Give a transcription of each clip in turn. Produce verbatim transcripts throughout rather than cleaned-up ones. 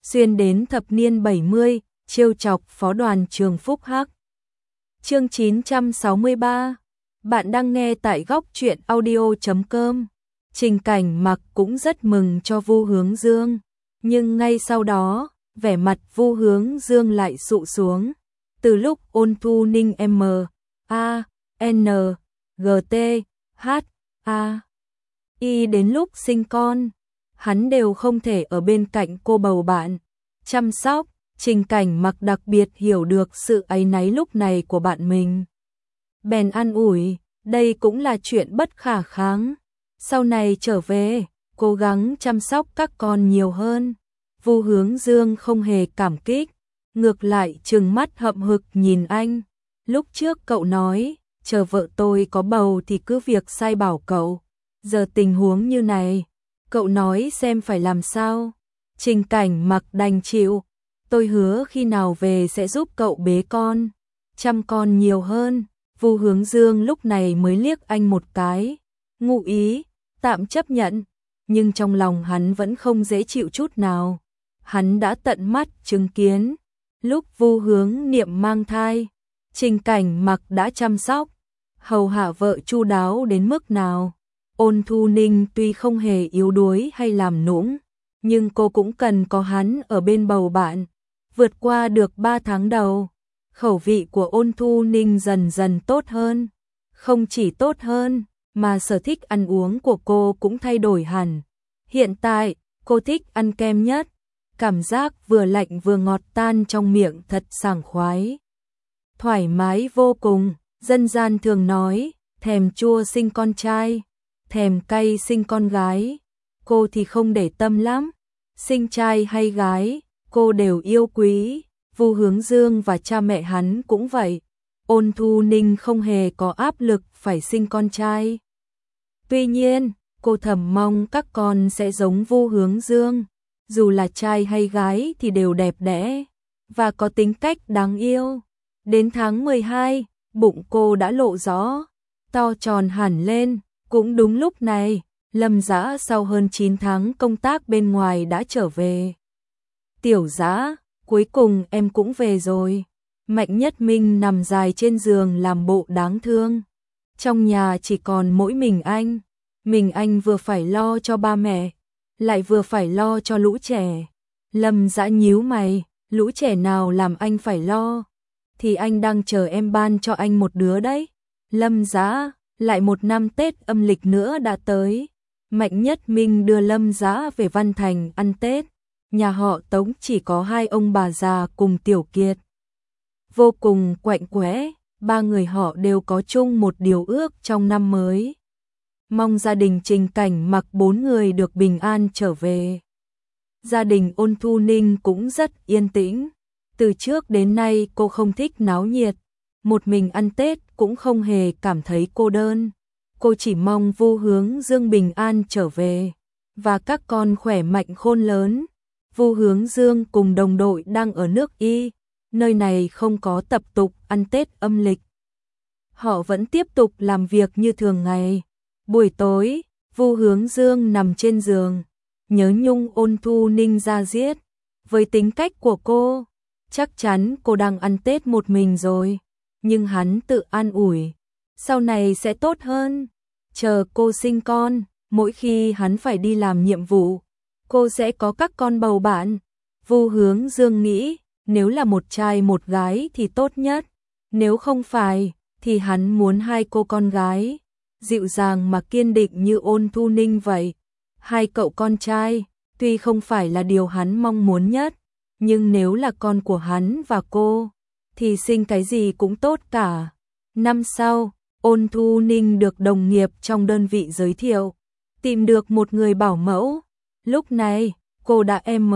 xuyên đến thập niên bảy mươi, trêu chọc phó đoàn trường Phúc Hắc. Chương chín trăm sáu mươi ba. Bạn đang nghe tại góc truyện audio chấm com. Trình Cảnh Mặc cũng rất mừng cho Vu Hướng Dương, nhưng ngay sau đó, vẻ mặt Vu Hướng Dương lại sụ xuống. Từ lúc Ôn Thu Ninh M A N G T H A Y đến lúc sinh con, hắn đều không thể ở bên cạnh cô bầu bạn, chăm sóc. Trình Cảnh Mặc đặc biệt hiểu được sự áy náy lúc này của bạn mình. Bèn an ủi, đây cũng là chuyện bất khả kháng. Sau này trở về, cố gắng chăm sóc các con nhiều hơn. Vu Hướng Dương không hề cảm kích, ngược lại trừng mắt hậm hực nhìn anh. Lúc trước cậu nói, chờ vợ tôi có bầu thì cứ việc sai bảo cậu. Giờ tình huống như này, cậu nói xem phải làm sao. Trình Cảnh Mặc đành chịu. Tôi hứa khi nào về sẽ giúp cậu bế con, chăm con nhiều hơn. Vu Hướng Dương lúc này mới liếc anh một cái, ngụ ý, tạm chấp nhận, nhưng trong lòng hắn vẫn không dễ chịu chút nào. Hắn đã tận mắt chứng kiến, lúc Vu Hướng Niệm mang thai, Trình Cảnh Mặc đã chăm sóc, hầu hạ vợ chu đáo đến mức nào. Ôn Thu Ninh tuy không hề yếu đuối hay làm nũng, nhưng cô cũng cần có hắn ở bên bầu bạn. Vượt qua được ba tháng đầu, khẩu vị của Ôn Thu Ninh dần dần tốt hơn. Không chỉ tốt hơn, mà sở thích ăn uống của cô cũng thay đổi hẳn. Hiện tại, cô thích ăn kem nhất. Cảm giác vừa lạnh vừa ngọt tan trong miệng thật sảng khoái. Thoải mái vô cùng, dân gian thường nói, thèm chua sinh con trai, thèm cay sinh con gái. Cô thì không để tâm lắm, sinh trai hay gái, cô đều yêu quý. Vu Hướng Dương và cha mẹ hắn cũng vậy. Ôn Thu Ninh không hề có áp lực phải sinh con trai. Tuy nhiên, cô thầm mong các con sẽ giống Vu Hướng Dương, dù là trai hay gái thì đều đẹp đẽ và có tính cách đáng yêu. Đến tháng mười hai, bụng cô đã lộ rõ, to tròn hẳn lên. Cũng đúng lúc này, Lâm Dã sau hơn chín tháng công tác bên ngoài đã trở về. Tiểu Dã, cuối cùng em cũng về rồi. Mạnh Nhất Minh nằm dài trên giường làm bộ đáng thương. Trong nhà chỉ còn mỗi mình anh. Mình anh vừa phải lo cho ba mẹ, lại vừa phải lo cho lũ trẻ. Lâm Dã nhíu mày, lũ trẻ nào làm anh phải lo? Thì anh đang chờ em ban cho anh một đứa đấy. Lâm Dã, lại một năm Tết âm lịch nữa đã tới. Mạnh Nhất Minh đưa Lâm Dã về Văn Thành ăn Tết. Nhà họ Tống chỉ có hai ông bà già cùng Tiểu Kiệt. Vô cùng quạnh quẽ, ba người họ đều có chung một điều ước trong năm mới. Mong gia đình Trình Cảnh Mặc bốn người được bình an trở về. Gia đình Ôn Thu Ninh cũng rất yên tĩnh. Từ trước đến nay cô không thích náo nhiệt. Một mình ăn Tết cũng không hề cảm thấy cô đơn. Cô chỉ mong Vu Hướng Dương bình an trở về và các con khỏe mạnh khôn lớn. Vu Hướng Dương cùng đồng đội đang ở nước Y, nơi này không có tập tục ăn Tết âm lịch. Họ vẫn tiếp tục làm việc như thường ngày. Buổi tối, Vu Hướng Dương nằm trên giường, nhớ nhung Ôn Thu Ninh ra giết. Với tính cách của cô, chắc chắn cô đang ăn Tết một mình rồi. Nhưng hắn tự an ủi, sau này sẽ tốt hơn. Chờ cô sinh con, mỗi khi hắn phải đi làm nhiệm vụ, cô sẽ có các con bầu bạn. Vu Hướng Dương nghĩ, nếu là một trai một gái thì tốt nhất. Nếu không phải, thì hắn muốn hai cô con gái, dịu dàng mà kiên định như Ôn Thu Ninh vậy. Hai cậu con trai, tuy không phải là điều hắn mong muốn nhất, nhưng nếu là con của hắn và cô, thì sinh cái gì cũng tốt cả. Năm sau, Ôn Thu Ninh được đồng nghiệp trong đơn vị giới thiệu, tìm được một người bảo mẫu. Lúc này, cô đã M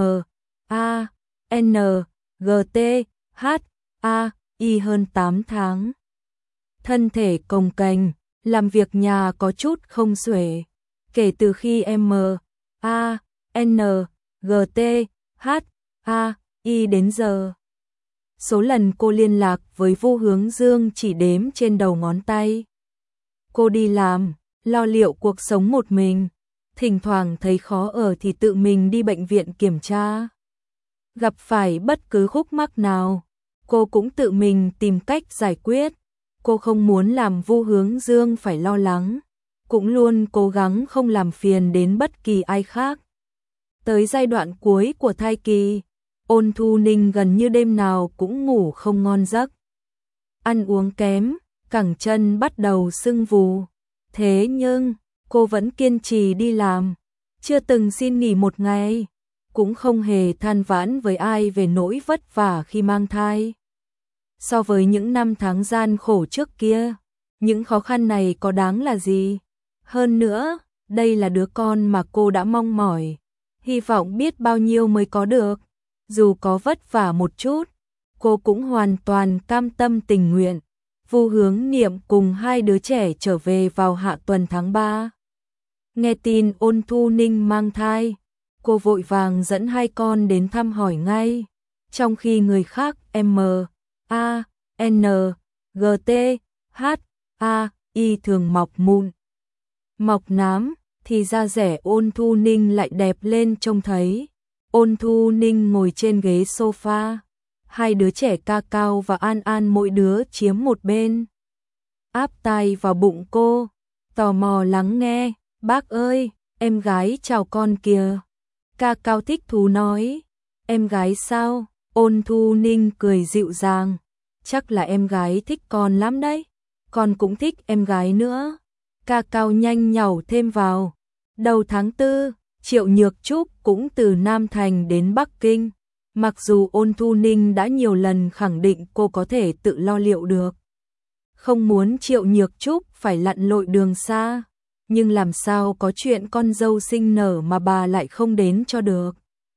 A N G T H A Y hơn tám tháng. Thân thể cồng kềnh, làm việc nhà có chút không xuể. Kể từ khi M A N G T H A Y đến giờ, số lần cô liên lạc với Vu Hướng Dương chỉ đếm trên đầu ngón tay. Cô đi làm, lo liệu cuộc sống một mình, thỉnh thoảng thấy khó ở thì tự mình đi bệnh viện kiểm tra. Gặp phải bất cứ khúc mắc nào, cô cũng tự mình tìm cách giải quyết. Cô không muốn làm Vu Hướng Dương phải lo lắng, cũng luôn cố gắng không làm phiền đến bất kỳ ai khác. Tới giai đoạn cuối của thai kỳ, Ôn Thu Ninh gần như đêm nào cũng ngủ không ngon giấc. Ăn uống kém, cẳng chân bắt đầu sưng vù. Thế nhưng, cô vẫn kiên trì đi làm, chưa từng xin nghỉ một ngày, cũng không hề than vãn với ai về nỗi vất vả khi mang thai. So với những năm tháng gian khổ trước kia, những khó khăn này có đáng là gì? Hơn nữa, đây là đứa con mà cô đã mong mỏi, hy vọng biết bao nhiêu mới có được. Dù có vất vả một chút, cô cũng hoàn toàn cam tâm tình nguyện. Vu Hướng Niệm cùng hai đứa trẻ trở về vào hạ tuần tháng ba. Nghe tin Ôn Thu Ninh mang thai, cô vội vàng dẫn hai con đến thăm hỏi ngay, trong khi người khác M, A, N, G, T, H, A, Y thường mọc mụn, mọc nám, thì da dẻ Ôn Thu Ninh lại đẹp lên trông thấy. Ôn Thu Ninh ngồi trên ghế sofa, hai đứa trẻ Ca Cao và An An mỗi đứa chiếm một bên, áp tai vào bụng cô, tò mò lắng nghe. Bác ơi, em gái chào con kìa. Ca Cao thích thú nói. Em gái sao? Ôn Thu Ninh cười dịu dàng. Chắc là em gái thích con lắm đấy. Con cũng thích em gái nữa. Ca Cao nhanh nhảu thêm vào. Đầu tháng tư, Triệu Nhược Trúc cũng từ Nam Thành đến Bắc Kinh. Mặc dù Ôn Thu Ninh đã nhiều lần khẳng định cô có thể tự lo liệu được, không muốn Triệu Nhược Trúc phải lặn lội đường xa, nhưng làm sao có chuyện con dâu sinh nở mà bà lại không đến cho được.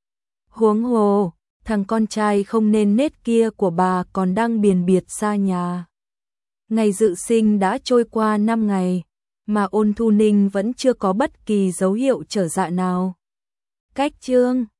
Huống hồ, thằng con trai không nên nết kia của bà còn đang biền biệt xa nhà. Ngày dự sinh đã trôi qua năm ngày, mà Ôn Thu Ninh vẫn chưa có bất kỳ dấu hiệu trở dạ nào. Cách chương